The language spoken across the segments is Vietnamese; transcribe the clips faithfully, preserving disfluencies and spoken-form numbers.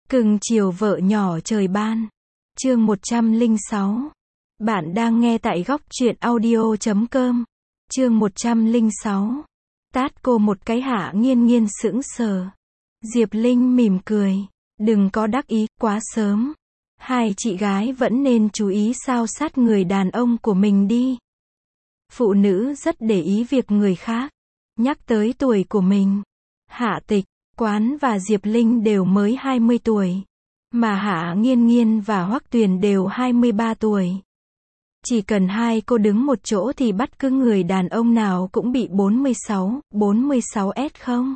Cưng chiều vợ nhỏ trời ban. Chương một trăm lẻ sáu. Bạn đang nghe tại góc truyện audio chấm com. Chương một trăm lẻ sáu. Tát cô một cái. Hạ Nghiên Nghiên sững sờ. Diệp Linh mỉm cười. Đừng có đắc ý, quá sớm. Hai chị gái vẫn nên chú ý sao sát người đàn ông của mình đi. Phụ nữ rất để ý việc người khác nhắc tới tuổi của mình. Hạ Tịch, Quán và Diệp Linh đều mới hai mươi tuổi. Mà Hạ Nghiên Nghiên và Hoắc Tuyền đều hai mươi ba tuổi. Chỉ cần hai cô đứng một chỗ thì bắt cứ người đàn ông nào cũng bị bốn mươi sáu, bốn mươi sáu S không?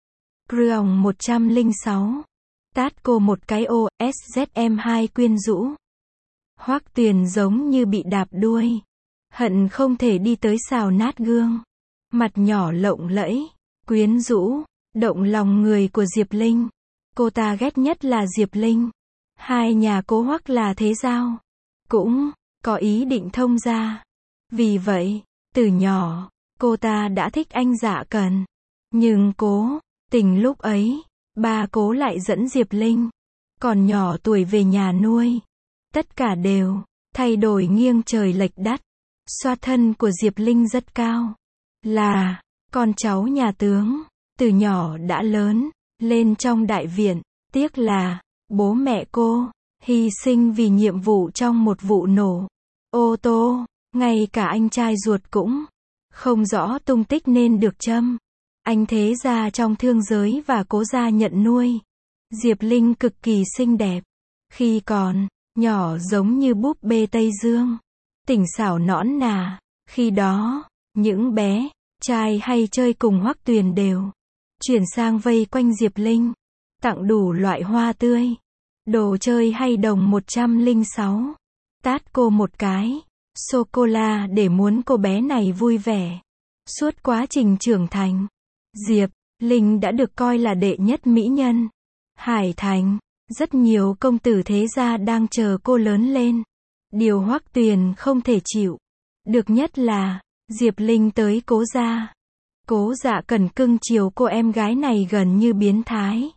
Rưòng một trăm lẻ sáu. Tát cô một cái. O, S Z M hai quyến rũ. Hoắc Tuyền giống như bị đạp đuôi. Hận không thể đi tới xào nát gương. Mặt nhỏ lộng lẫy, quyến rũ, động lòng người của Diệp Linh. Cô ta ghét nhất là Diệp Linh. Hai nhà cố Hoắc là thế giao. Cũng có ý định thông gia. Vì vậy, từ nhỏ, cô ta đã thích anh Dạ Cần. Nhưng cố tình lúc ấy, ba cố lại dẫn Diệp Linh còn nhỏ tuổi về nhà nuôi. Tất cả đều thay đổi nghiêng trời lệch đất. Xoa thân của Diệp Linh rất cao. Là con cháu nhà tướng, từ nhỏ đã lớn lên trong đại viện. Tiếc là bố mẹ cô hy sinh vì nhiệm vụ trong một vụ nổ ô tô. Ngay cả anh trai ruột cũng không rõ tung tích nên được châm. Anh thế gia trong thương giới và cố gia nhận nuôi. Diệp Linh cực kỳ xinh đẹp. Khi còn nhỏ giống như búp bê Tây Dương. Tỉnh xảo nõn nà. Khi đó, những bé trai hay chơi cùng Hoắc Tuyền đều chuyển sang vây quanh Diệp Linh, tặng đủ loại hoa tươi, đồ chơi hay đồng một trăm lẻ sáu. Tát cô một cái sô-cô-la để muốn cô bé này vui vẻ. Suốt quá trình trưởng thành, Diệp Linh đã được coi là đệ nhất mỹ nhân Hải Thành. Rất nhiều công tử thế gia đang chờ cô lớn lên. Điều Hoắc Tuyền không thể chịu được nhất là Diệp Linh tới cố gia. Cố Dạ Cần cưng chiều cô em gái này gần như biến thái.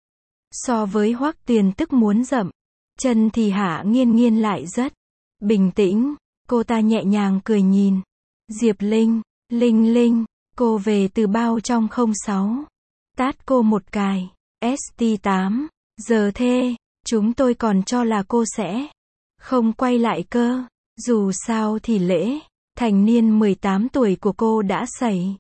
So với Hoắc Tuyền tức muốn dậm chân thì Hạ Nghiên Nghiên lại rất bình tĩnh. Cô ta nhẹ nhàng cười nhìn Diệp Linh. Linh Linh, cô về từ bao trong không sáu. Tát cô một cài. S T tám. Giờ thế, chúng tôi còn cho là cô sẽ không quay lại cơ. Dù sao thì lễ thành niên mười tám tuổi của cô đã xảy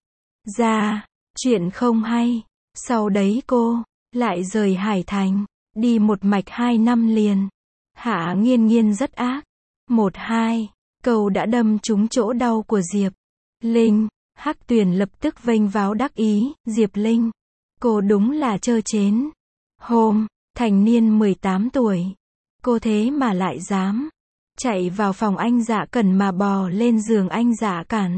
ra chuyện không hay. Sau đấy cô lại rời Hải Thành, đi một mạch hai năm liền. Hạ Nghiên Nghiên rất ác. Một hai câu đã đâm trúng chỗ đau của Diệp Linh. Hắc Tuyền lập tức vênh váo đắc ý. Diệp Linh, cô đúng là trơ trến. Hôm thành niên mười tám tuổi, cô thế mà lại dám chạy vào phòng anh Dạ Cần mà bò lên giường anh Dạ Cản.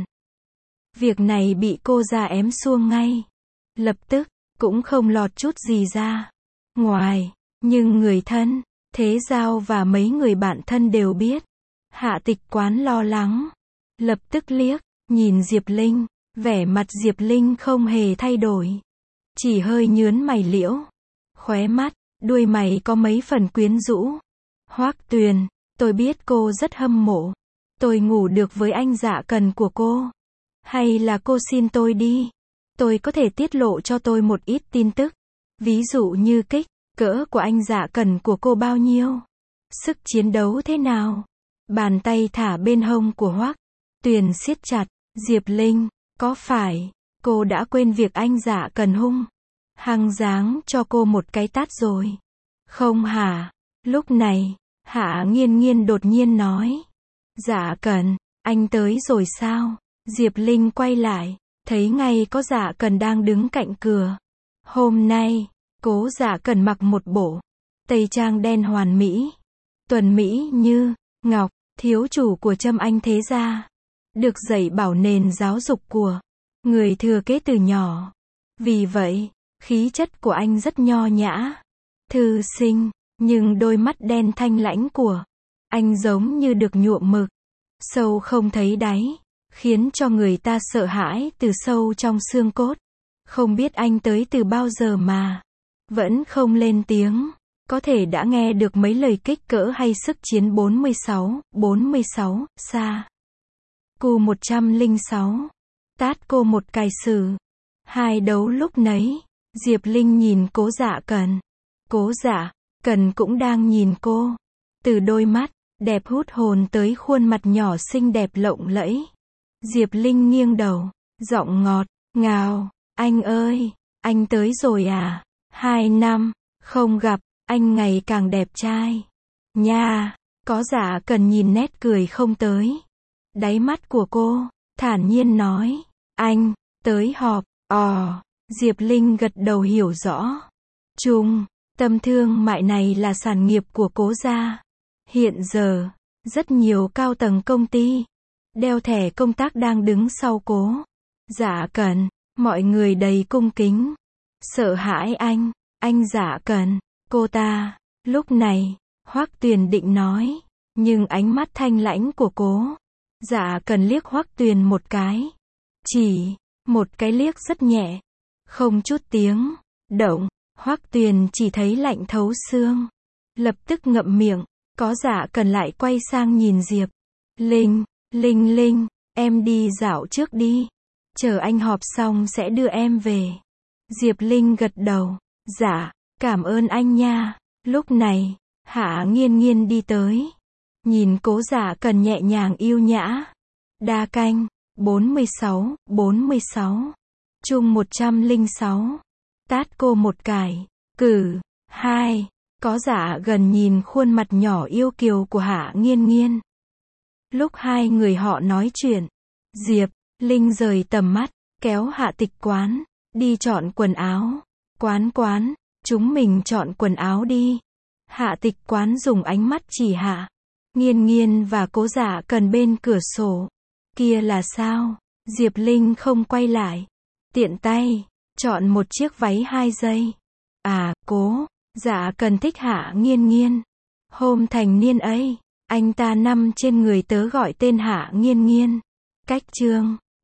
Việc này bị cô ra ém xuông ngay. Lập tức, cũng không lọt chút gì ra ngoài. Nhưng người thân, thế giao và mấy người bạn thân đều biết. Hạ Tịch Quán lo lắng. Lập tức liếc, nhìn Diệp Linh. Vẻ mặt Diệp Linh không hề thay đổi. Chỉ hơi nhướn mày liễu. Khóe mắt, đuôi mày có mấy phần quyến rũ. Hoắc Tuyền, tôi biết cô rất hâm mộ tôi ngủ được với anh Dạ Cần của cô. Hay là cô xin tôi đi. Tôi có thể tiết lộ cho tôi một ít tin tức. Ví dụ như kích cỡ của anh Dạ Cần của cô bao nhiêu. Sức chiến đấu thế nào. Bàn tay thả bên hông của Hoắc Tuyền siết chặt. Diệp Linh, có phải cô đã quên việc anh Dạ Cần hung hăng giáng cho cô một cái tát rồi không hả? Lúc này Hạ Nghiên Nghiên đột nhiên nói. Dạ Cần, anh tới rồi sao? Diệp Linh quay lại, thấy ngay có Dạ Cần đang đứng cạnh cửa. Hôm nay, cố Dạ Cần mặc một bộ tây trang đen hoàn mỹ, tuần mỹ như ngọc, thiếu chủ của Trâm Anh thế gia. Được dạy bảo nền giáo dục của người thừa kế từ nhỏ. Vì vậy, khí chất của anh rất nho nhã, thư sinh. Nhưng đôi mắt đen thanh lãnh của anh giống như được nhuộm mực, sâu không thấy đáy, khiến cho người ta sợ hãi từ sâu trong xương cốt. Không biết anh tới từ bao giờ mà vẫn không lên tiếng. Có thể đã nghe được mấy lời kích cỡ hay sức chiến bốn mươi sáu, bốn mươi sáu, xa. Cu một trăm lẻ sáu. Tát cô một cài sử. Hai đấu lúc nấy. Diệp Linh nhìn Cố Dạ Cần. Cố Dạ Cần cũng đang nhìn cô. Từ đôi mắt đẹp hút hồn tới khuôn mặt nhỏ xinh đẹp lộng lẫy. Diệp Linh nghiêng đầu, giọng ngọt ngào, anh ơi, anh tới rồi à? Hai năm không gặp, anh ngày càng đẹp trai. Nha, Có Dạ Cần nhìn nét cười không tới. Đáy mắt của cô, thản nhiên nói, anh, tới họp, ò, Diệp Linh gật đầu hiểu rõ. Trung tâm thương mại này là sản nghiệp của Cố gia. Hiện giờ, rất nhiều cao tầng công ty, đeo thẻ công tác đang đứng sau Cố Dạ Cần, mọi người đầy cung kính. Sợ hãi anh, anh Dạ Cần, cô ta, lúc này, Hoắc Tuyền định nói, nhưng ánh mắt thanh lãnh của Cố Dạ Cần liếc Hoắc Tuyền một cái. Chỉ, một cái liếc rất nhẹ, không chút tiếng động, Hoắc Tuyền chỉ thấy lạnh thấu xương. Lập tức ngậm miệng, Có Dạ Cần lại quay sang nhìn Diệp Linh, Linh Linh, em đi dạo trước đi. Chờ anh họp xong sẽ đưa em về. Diệp Linh gật đầu, dạ, cảm ơn anh nha. Lúc này, Hạ Nghiên Nghiên đi tới. Nhìn Cố Dạ Cần nhẹ nhàng yêu nhã. Đa canh, bốn mươi sáu, bốn mươi sáu. Chung một trăm lẻ sáu. Tát cô một cài, cử, hai. Có Dạ Gần nhìn khuôn mặt nhỏ yêu kiều của Hạ Nghiên Nghiên. Lúc hai người họ nói chuyện, Diệp Linh rời tầm mắt, kéo Hạ Tịch Quán, đi chọn quần áo. Quán quán, chúng mình chọn quần áo đi. Hạ Tịch Quán dùng ánh mắt chỉ Hạ Nghiên Nghiên và Cố Dạ Cần bên cửa sổ. Kia là sao? Diệp Linh không quay lại. Tiện tay, chọn một chiếc váy hai dây. À, Cố Dạ Cần thích Hạ Nghiên Nghiên. Hôm thành niên ấy, anh ta nằm trên người tớ gọi tên Hạ Nghiên Nghiên. Cách chương